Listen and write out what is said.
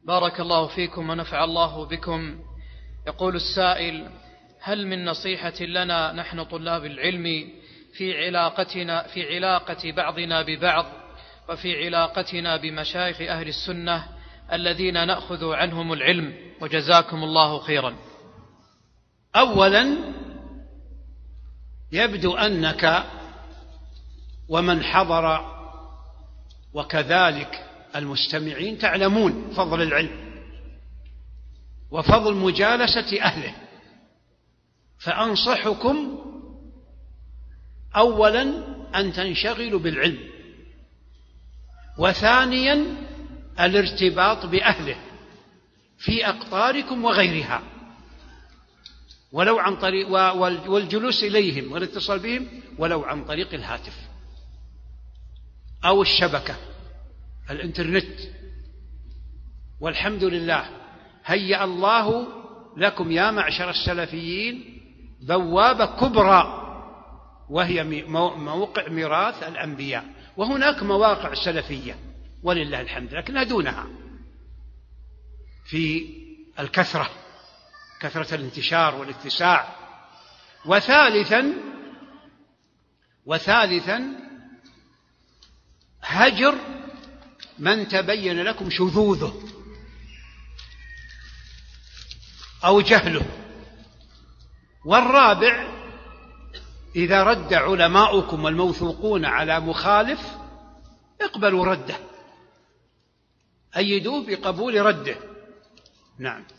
بارك الله فيكم ونفع الله بكم. يقول السائل: هل من نصيحة لنا نحن طلاب العلم في علاقة بعضنا ببعض وفي علاقتنا بمشايخ أهل السنة الذين نأخذ عنهم العلم، وجزاكم الله خيرا؟ أولا يبدو أنك ومن حضر وكذلك المستمعين تعلمون فضل العلم وفضل مجالسة أهله، فأنصحكم أولا أن تنشغلوا بالعلم، وثانيا الارتباط بأهله في أقطاركم وغيرها، ولو عن طريق والجلوس إليهم والاتصال بهم ولو عن طريق الهاتف أو الشبكة الإنترنت. والحمد لله هيأ الله لكم يا معشر السلفيين بوابة كبرى وهي موقع ميراث الأنبياء، وهناك مواقع سلفية ولله الحمد لكنها دونها في الكثرة، كثرة الانتشار والاتساع. وثالثا هجر من تبين لكم شذوذه أو جهله. والرابع إذا رد علماؤكم والموثوقون على مخالف اقبلوا رده، أيدوه بقبول رده. نعم.